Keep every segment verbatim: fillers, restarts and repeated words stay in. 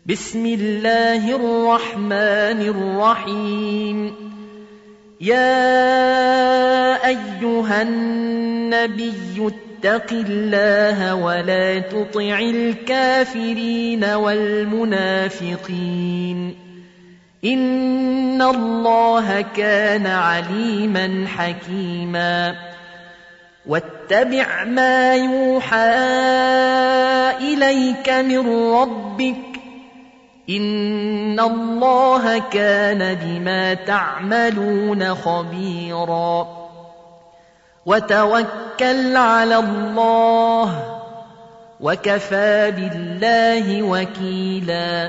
بسم الله الرحمن الرحيم. يا أيها النبي اتق الله ولا تطع الكافرين والمنافقين إن الله كان عليما حكيما. واتبع ما يوحى إليك من ربك إن الله كان بما تعملون خبيرا. وتوكل على الله وكفى بالله وكيلا.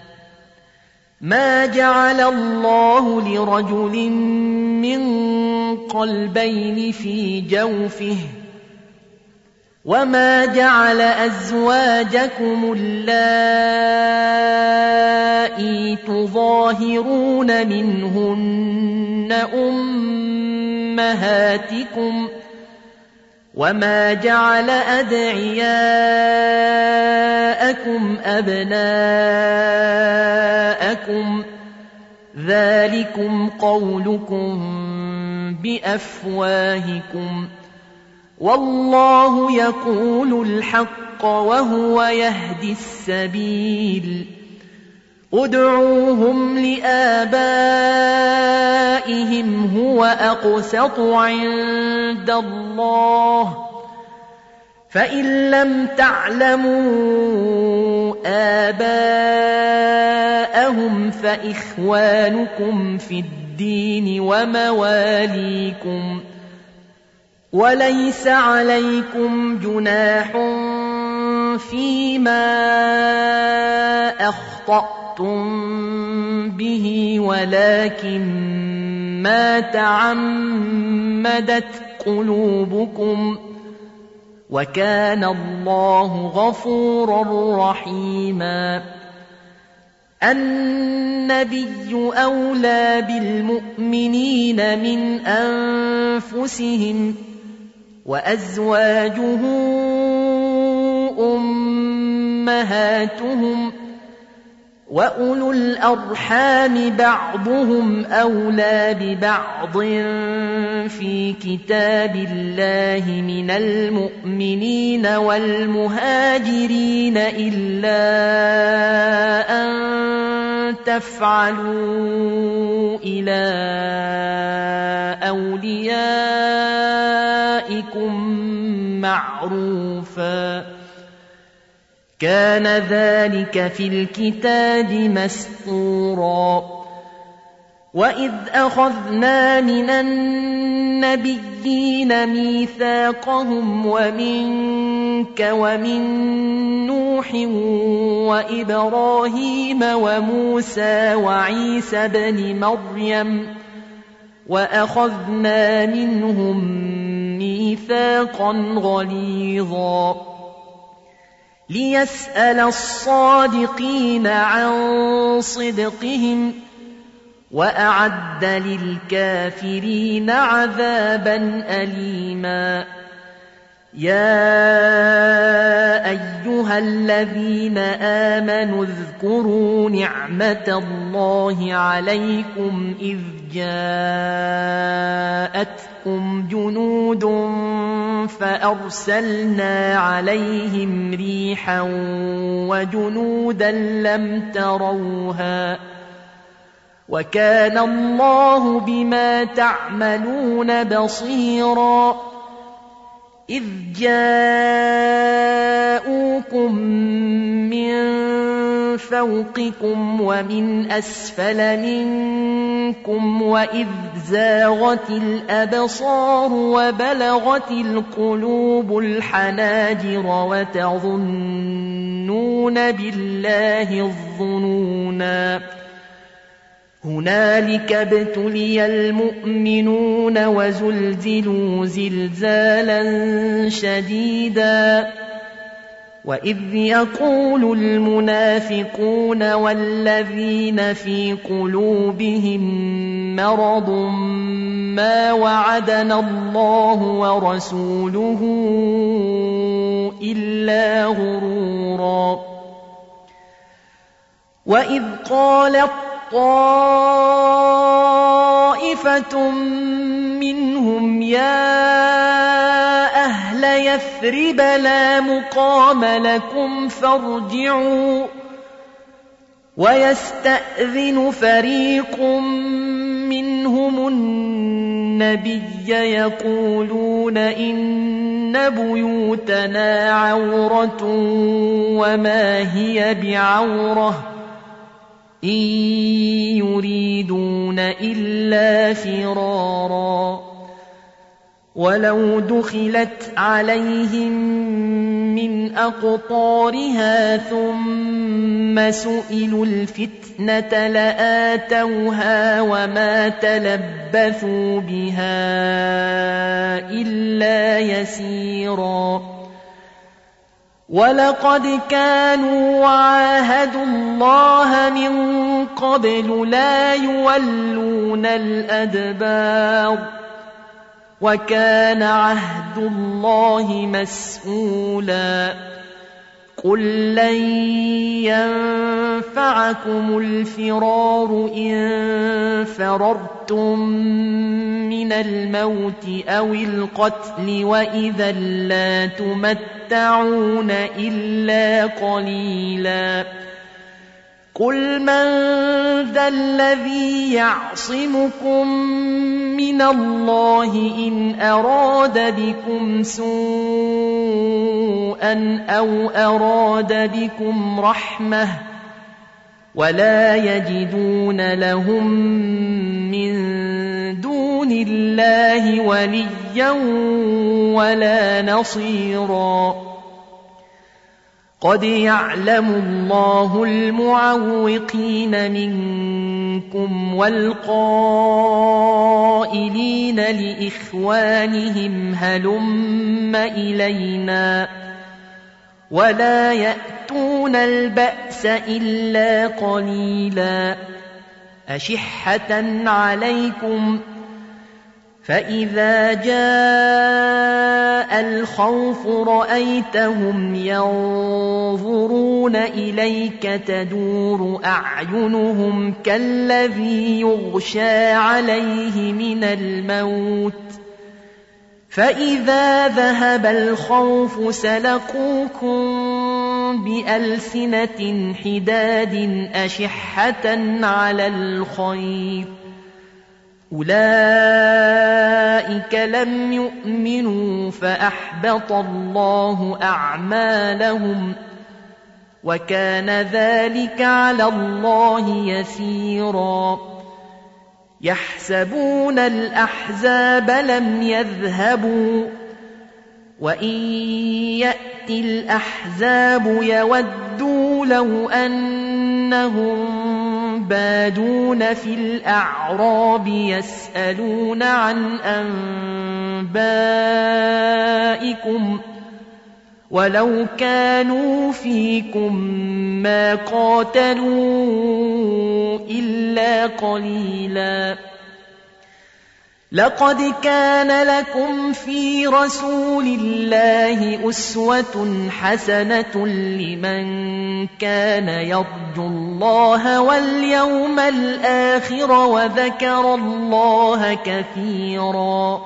ما جعل الله لرجل من قلبين في جوفه وما جعل أزواجكم اللائي تظاهرون منهن أمهاتكم وما جعل أدعياءكم أبناءكم ذلكم قولكم بأفواهكم والله يقول الحق وهو يهدي السبيل. ادعوهم لآبائهم هو أقسط عند الله فإن لم تعلموا آباءهم فإخوانكم في الدين ومواليكم وليس عليكم جناح فيما أخطأتم به ولكن ما تعمدت قلوبكم وكان الله غفورا رحيما. النبي أولى بالمؤمنين من أنفسهم وأزواجه أمهاتهم وأولو الأرحام بعضهم أولى ببعض في كتاب الله من المؤمنين والمهاجرين إلا أن تفعلوا إلى أوليائكم معروفا كان ذلك في الكتاب مسطورا. وإذ أخذنا من النبيين ميثاقهم ومنك ومن نوح وإبراهيم وموسى وعيسى بن مريم وأخذنا منهم ميثاقا غليظا ليسأل الصادقين عن صدقهم وأعد للكافرين عذابا أليما. يا أيها الذين آمنوا اذكروا نعمة الله عليكم إذ جاءتكم جنود فأرسلنا عليهم ريحا وجنودا لم تروها وكان الله بما تعملون بصيرا. إذ جاءوكم من فوقكم ومن أسفل منكم وإذ زاغت الأبصار وبلغت القلوب الحناجر وتظنون بالله الظنونا. هنالك ابتلي المؤمنون وزلزلوا زلزالا شديدا. وإذ يقول المنافقون والذين في قلوبهم مرض ما وعدنا الله ورسوله إلا غرورا. وإذ قالت طائفة منهم يا أهل يثرب لا مقام لكم فارجعوا ويستأذن فريق منهم النبي يقولون إن بيوتنا عورة وما هي بعورة إن يريدون إلا فرارا ولو دخلت عليهم من أقطارها ثم سئلوا الفتنة لآتوها وما تلبثوا بها إلا يسيرا ولقد كانوا عاهدوا الله من قبل لا يولون الأدبار وكان عهد الله مسؤولا قل لن ينفعكم الفرار إن فررتم من الموت أو القتل وإذا لا تمتعون إلا قليلا قل من ذا الذي يعصمكم من الله إن أراد بكم سوءا أو أراد بكم رحمة ولا يجدون لهم من دون الله وليا ولا نصيرا قد يعلم الله المعوقين منكم والقائلين لإخوانهم هلم إلينا ولا يأتون البأس إلا قليلا أشحة عليكم فإذا جاء الخوف رأيتهم ينظرون إليك تدور أعينهم كالذي يغشى عليه من الموت فإذا ذهب الخوف سلقوكم بألسنة حداد أشحة على الخير أولئك لم يؤمنوا فأحبط الله أعمالهم وكان ذلك على الله يسيرا يحسبون الأحزاب لم يذهبوا وإن يأتي الأحزاب يودوا لو أنهم بادون في الأعراب يسألون عن أنبائكم ولو كانوا فيكم ما قاتلوا إلا قليلا لقد كان لكم في رسول الله أسوة حسنة لمن كان يرجو الله واليوم الآخر وذكر الله كثيرا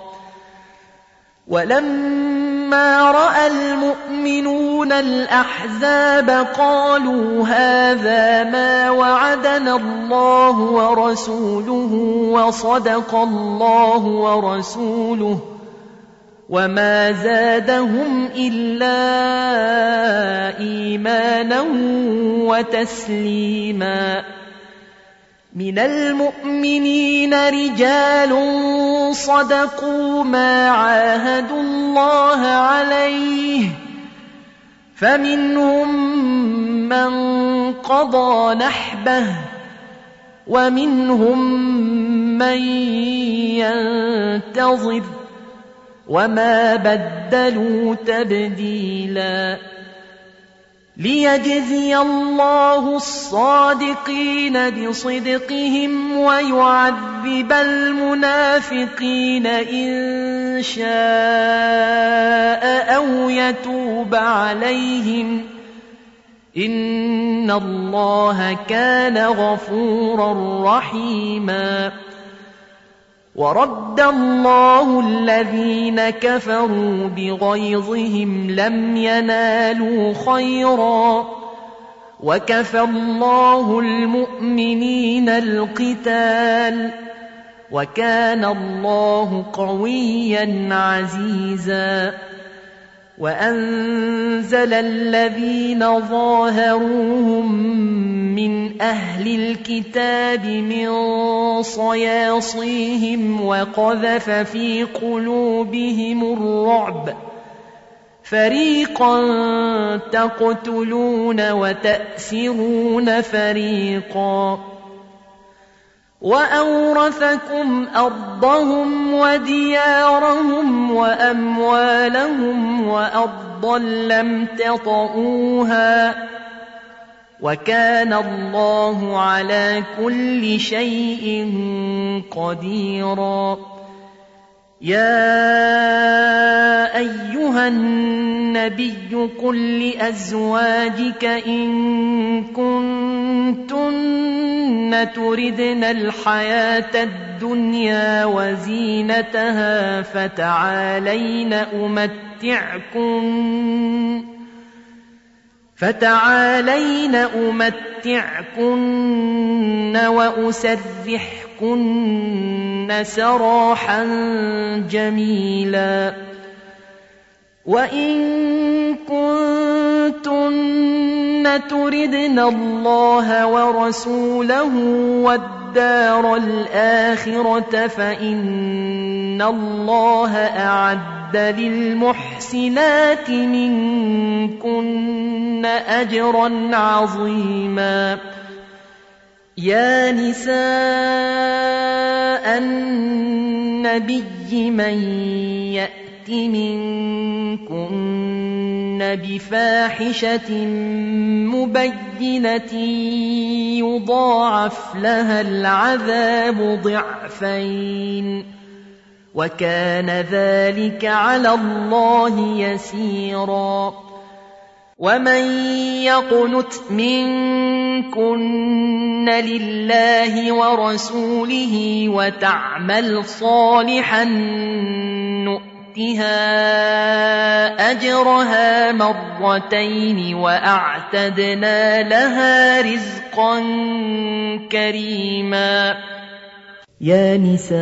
ولما رأى المؤمنون الأحزاب قالوا هذا ما وعدنا الله ورسوله وصدق الله ورسوله وما زادهم إلا إيمانا وتسليما من المؤمنين رجال صدقوا ما عاهدوا الله عليه فمنهم من قضى نحبه ومنهم من ينتظر وما بدلوا تبديلا ليجزي الله الصادقين بصدقهم ويعذب المنافقين إن شاء أو يتوب عليهم إن الله كان غفورا رحيما. ورد الله الذين كفروا بغيظهم لم ينالوا خيرا وكفى الله المؤمنين القتال وكان الله قويا عزيزا. وأنزل الذين ظاهروهم من أهل الكتاب من صياصيهم وقذف في قلوبهم الرعب فريقا تقتلون وتأسرون فريقا وأورثكم أرضهم وديارهم وأموالهم وأرضا لم تطئوها وكان الله على كل شيء قديرا. يا أيها النبي قل لأزواجك إن كنتن تردن الحياة الدنيا وزينتها فتعالين أمتعكن فتعالين أمتعكن وأسرحكن سراحا جميلا. وإن كنتن تردن الله ورسوله والدار الآخرة فإن الله أعد للمحسنات منكن أجرا عظيما. يا نساء النبي من يأت منكن بفاحشة مبينة يضاعف لها العذاب ضعفين وكان ذلك على الله يسيرا. ومن يقنت منكن لله ورسوله وتعمل صالحا نؤتها أجرها مرتين وأعتدنا لها رزقا كريما. يا نساء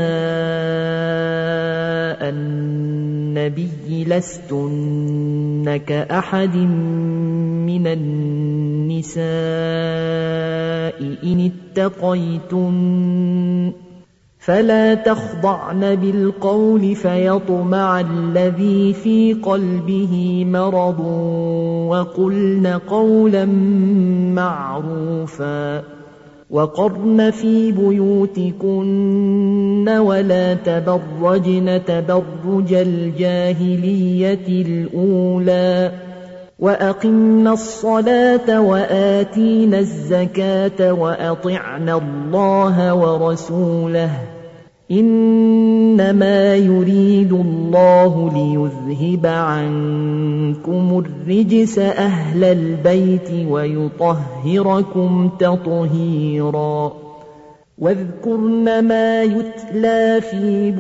النبي لستن كأحد من النساء إن اتقيتن فلا تخضعن بالقول فيطمع الذي في قلبه مرض وقلن قولا معروفا. وقرن في بيوتكن ولا تبرجن تبرج الجاهلية الأولى وأقمنا الصلاة وآتينا الزكاة وأطعنا الله ورسوله إنما يريد الله ليذهب عنكم الرجس أهل البيت ويطهركم تطهيرا. واذكرن ما يتلى في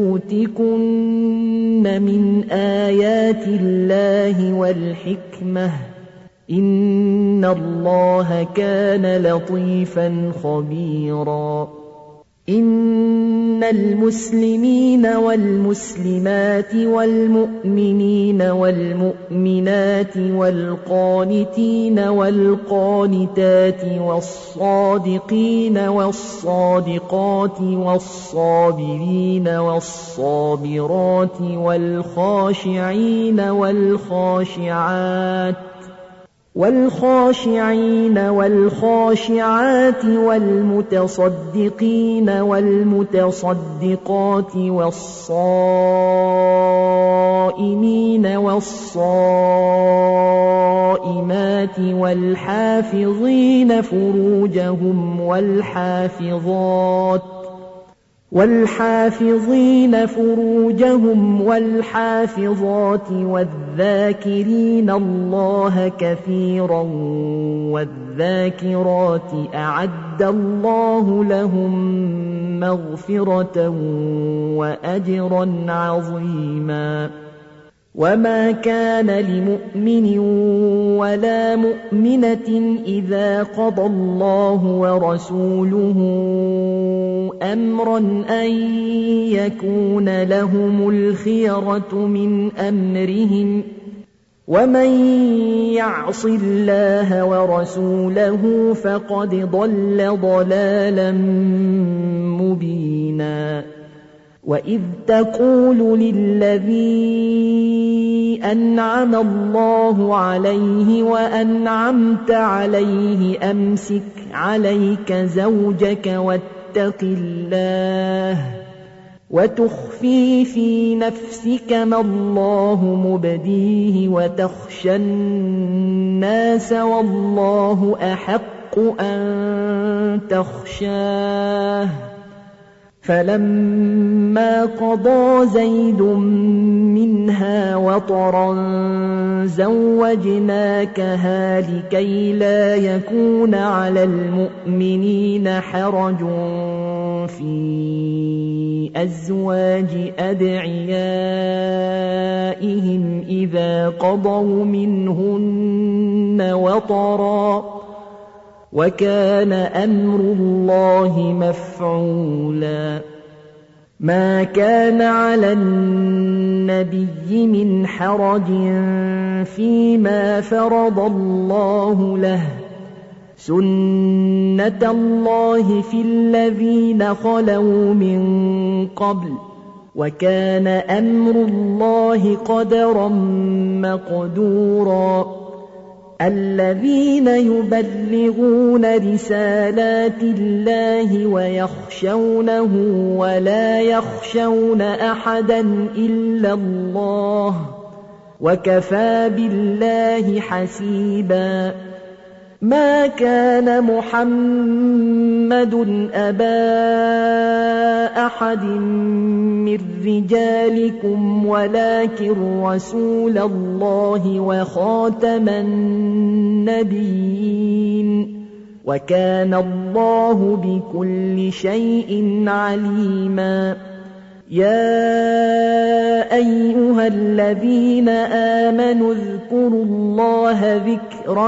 بيوتكن من آيات الله والحكمة إن الله كان لطيفا خبيرا. إن المسلمين والمسلمات والمؤمنين والمؤمنات والقانتين والقانتات والصادقين والصادقات والصابرين والصابرات والخاشعين والخاشعات والخاشعين والخاشعات والمتصدقين والمتصدقات والصائمين والصائمات والحافظين فروجهم والحافظات والحافظين فروجهم والحافظات والذاكرين الله كثيرا والذاكرات أعد الله لهم مغفرة وأجرا عظيما. وما كان لمؤمن ولا مؤمنة إذا قضى الله ورسوله أمرا أن يكون لهم الخيرة من أمرهم ومن يعص الله ورسوله فقد ضل ضلالا مبينا. وإذ تقول للذي أنعم الله عليه وأنعمت عليه أمسك عليك زوجك واتق الله وتخفي في نفسك ما الله مبديه وتخشى الناس والله أحق أن تخشاه. فلما قضى زيد منها وطرا زوجناكها لكي لا يكون على المؤمنين حرج في أزواج أدعيائهم إذا قضوا منهن وطرا وكان أمر الله مفعولا. ما كان على النبي من حرج فيما فرض الله له سنة الله في الذين خلوا من قبل وكان أمر الله قدرا مقدورا. الذين يبلغون رسالات الله ويخشونه ولا يخشون أحدا إلا الله وكفى بالله حسيبا. ما كان محمد أبا أحد من رجالكم ولكن رسول الله وخاتم النبيين وكان الله بكل شيء عليما. يا أيها الذين آمنوا اذكروا الله ذكرا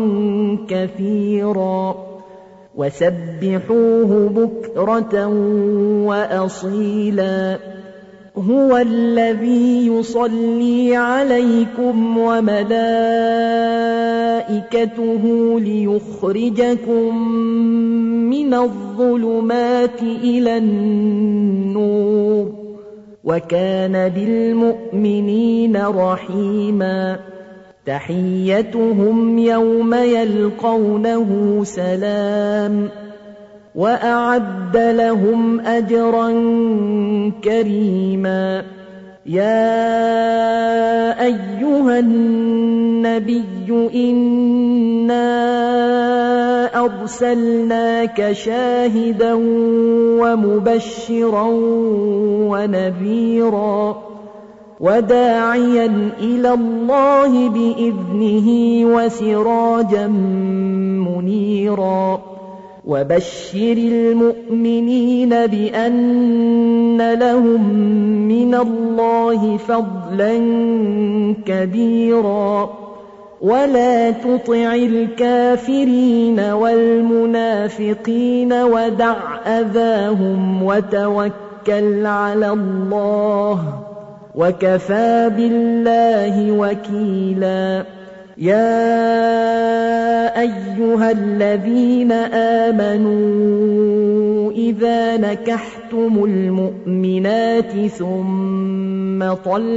كثيرا وسبحوه بكرة وأصيلا. هو الذي يصلي عليكم وملائكته ليخرجكم من الظلمات إلى النور وكان بالمؤمنين رحيما. تحيتهم يوم يلقونه سلام وأعد لهم أجرا كريما. يا أيها النبي إنا أرسلناك شاهدا ومبشرا ونذيرا وداعيا إلى الله بإذنه وسراجا منيرا. وبشر المؤمنين بأن لهم من الله فضلا كبيرا. ولا تطع الكافرين والمنافقين ودع أذاهم وتوكل على الله وكفى بالله وكيلا. يا أيها الذين آمنوا إذا نكحتم المؤمنات ثم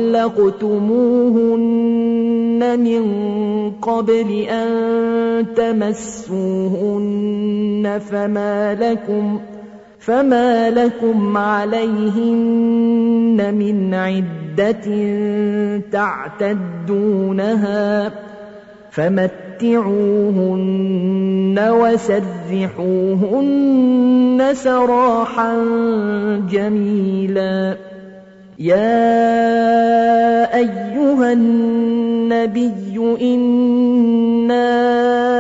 طلقتموهن من قبل أن تمسوهن فما لكم فما لكم عليهن من عدة تعتدونها فمتعوهن فمتعوهن وسرحوهن سراحا جميلا. يا أيها النبي إنا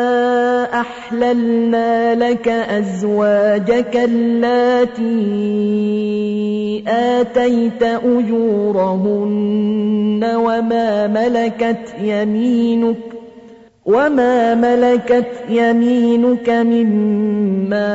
أحللنا لك أزواجك اللاتي آتيت أجورهن وما ملكت يمينك وما ملكت يمينك مما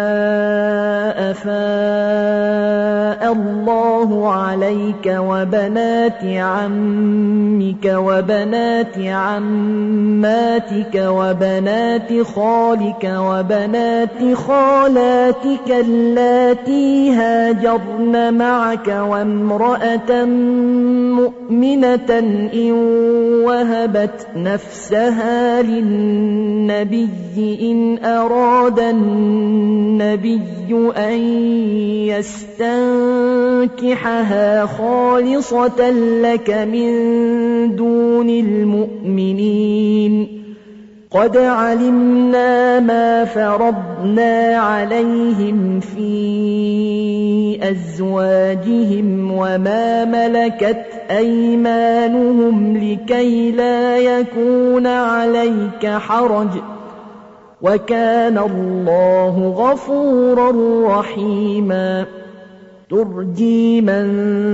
أفاء الله عليك وبنات عمك وبنات عماتك وبنات خالك وبنات خالاتك اللاتي هاجرن معك وامرأة مؤمنة إن وهبت نفسها للنبي إن أراد النبي أن يستنكحها خالصة لك من دون المؤمنين. قد علمنا ما فرضنا عليهم في أزواجهم وما ملكت أيمانهم لكي لا يكون عليك حرج وكان الله غفورا رحيما. ترجي من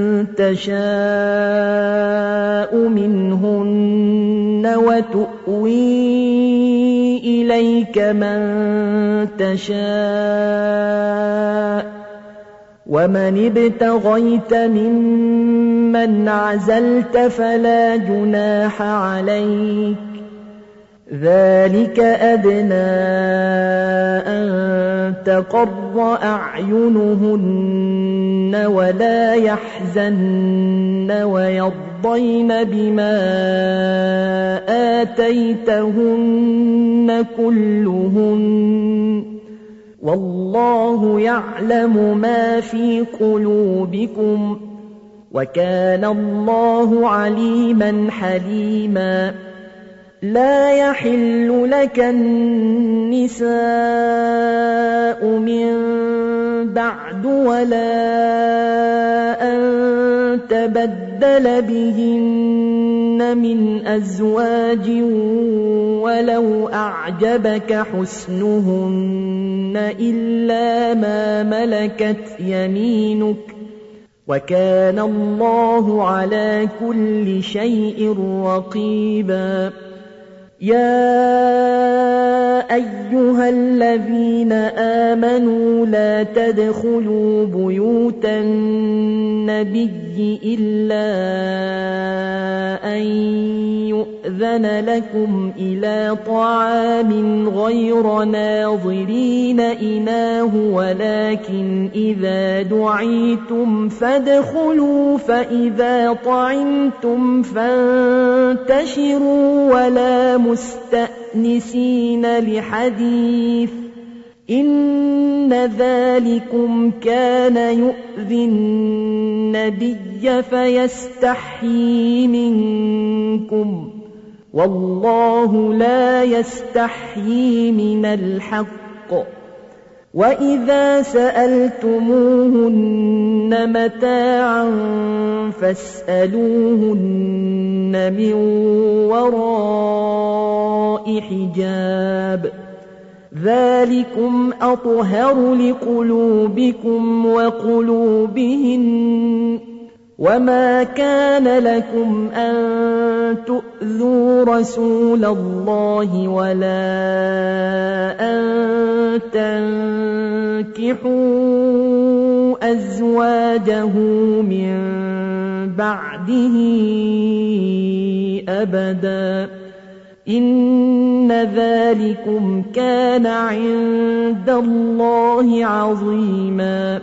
تشاء منهن وتؤوي إليك من تشاء ومن ابتغيت ممن عزلت فلا جناح عليك ذلك أدنى أن تقر أعينهن ولا يحزن ويرضين بما آتيتهن كلهن والله يعلم ما في قلوبكم وكان الله عليما حليما. لا يحل لك النساء من بعد ولا أن تبدل بهن من أزواج ولو أعجبك حسنهن إلا ما ملكت يمينك وكان الله على كل شيء رقيبا. يا أيها الذين آمنوا لا تدخلوا بيوت النبي إلا أن يؤذن لكم إلى طعام غير ناظرين إناه ولكن إذا دعيتم فادخلوا فإذا طعمتم فانتشروا ولا مستأنسين لحديث إن ذلكم كان يؤذي النبي فيستحيي منكم والله لا يستحيي من الحق. وإذا سألتموهن متاعا فاسألوهن من وراء حجاب ذلكم أطهر لقلوبكم وقلوبهن وما كان لكم أن تؤذوا رسول الله ولا أن تنكحوا أزواجه من بعده أبدا إن ذلكم كان عند الله عظيما.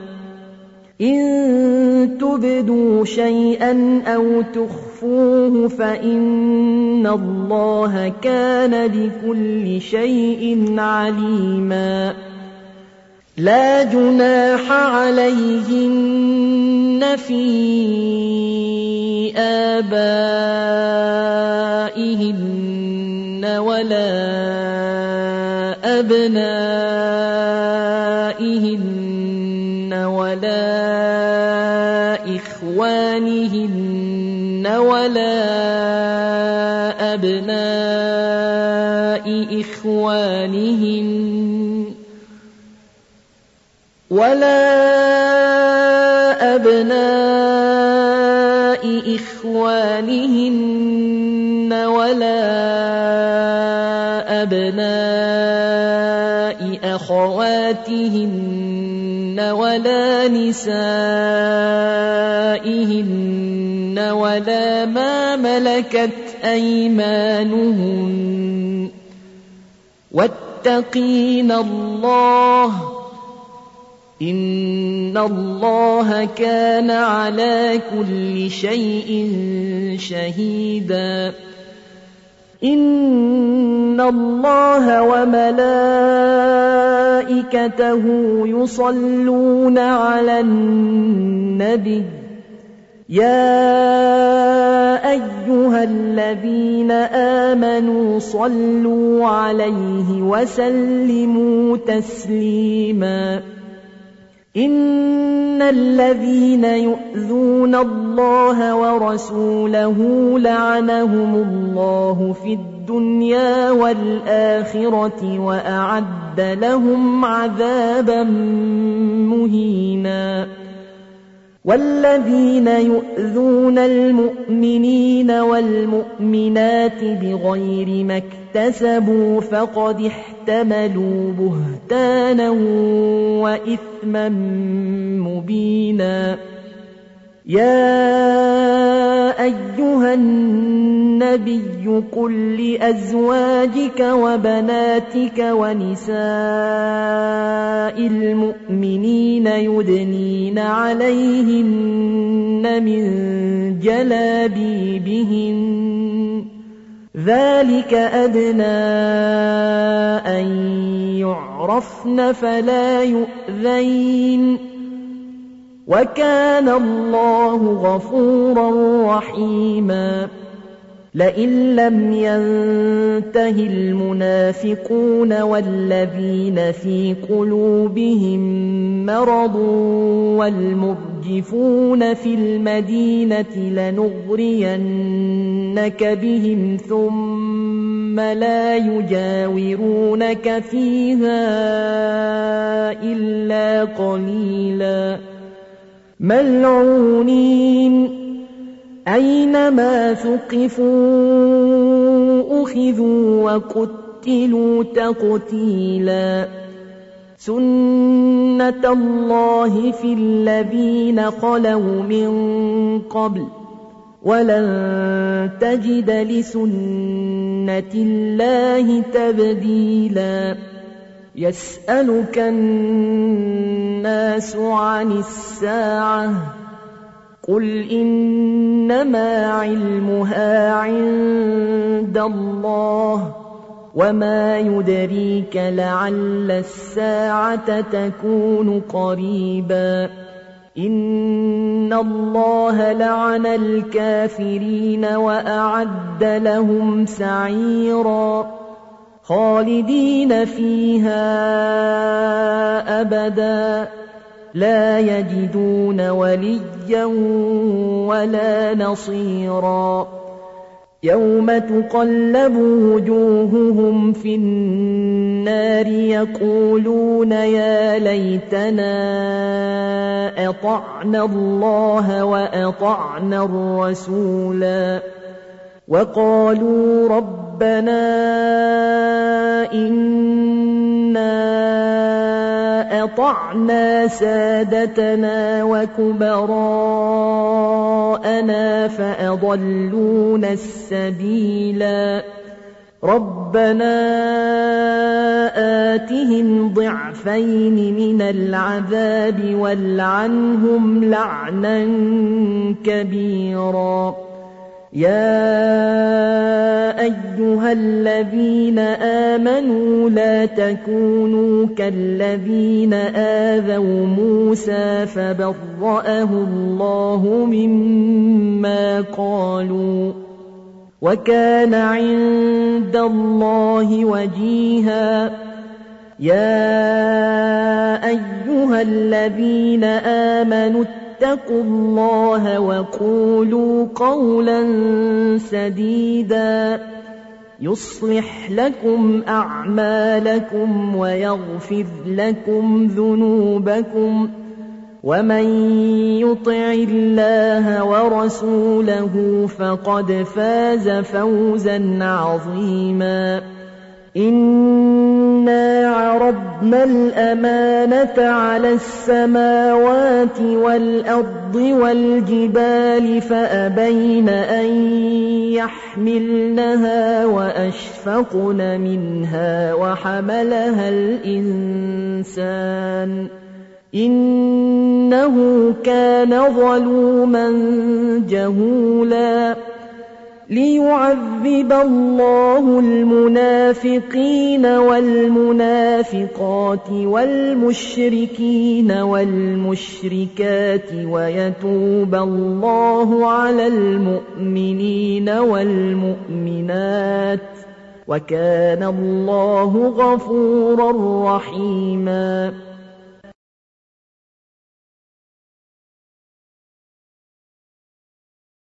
إن تبدوا شيئا أو تخفوه فإن الله كان بكل شيء عليما. لا جناح عليهن في آبائهن ولا أبنائهن ولا إخوانهن ولا أبناء إخوانهن ولا أبناء إخوانهن ولا أبناء أخواتهن ولا نسائهن ولا ما ملكت أيمانهن واتقين الله إن الله كان على كل شيء شهيدا إن الله وملائكته يصلون على النبي يا أيها الذين آمنوا صلوا عليه وسلموا تسليما إن الذين يؤذون الله ورسوله لعنهم الله في الدنيا والآخرة وأعد لهم عذابا مهينا والذين يؤذون المؤمنين والمؤمنات بغير ما اكتسبوا فقد احتملوا بهتانا وإثما مبينا يا أيها النبي قل لأزواجك وبناتك ونساء المؤمنين يدنين عليهن من جلابيبهن ذلك أدنى أن يعرفن فلا يؤذين وكان الله غفورا رحيما لئن لم ينته المنافقون والذين في قلوبهم مرض والمرجفون في المدينة لنغرينك بهم ثم لا يجاورونك فيها إلا قليلا ملعونين أينما ثقفوا أخذوا وقتلوا تقتيلا سنة الله في الذين خلوا من قبل ولن تجد لسنة الله تبديلا يسألك الناس عن الساعة قل إنما علمها عند الله وما يدريك لعل الساعة تكون قريبا إن الله لعن الكافرين وأعد لهم سعيرا خالدين فيها أبدا لا يجدون وليا ولا نصيرا يوم تقلب وجوههم في النار يقولون يا ليتنا أطعنا الله وأطعنا الرسولا وقالوا ربنا إنا أطعنا سادتنا وكبراءنا فأضلونا السبيلا ربنا آتهم ضعفين من العذاب والعنهم لعنا كبيرا يا أيها الذين آمنوا لا تكونوا كالذين آذوا موسى فبرأه الله مما قالوا وكان عند الله وجيها يا أيها الذين آمنوا اتقوا الله وقولوا قولا سديدا يصلح لكم أعمالكم ويغفر لكم ذنوبكم ومن يطع الله ورسوله فقد فاز فوزا عظيما إنا عرضنا الأمانة على السماوات والأرض والجبال فأبين أن يحملنها وأشفقن منها وحملها الإنسان إنه كان ظلوما جهولا ليعذب الله المنافقين والمنافقات والمشركين والمشركات ويتوب الله على المؤمنين والمؤمنات وكان الله غفورا رحيما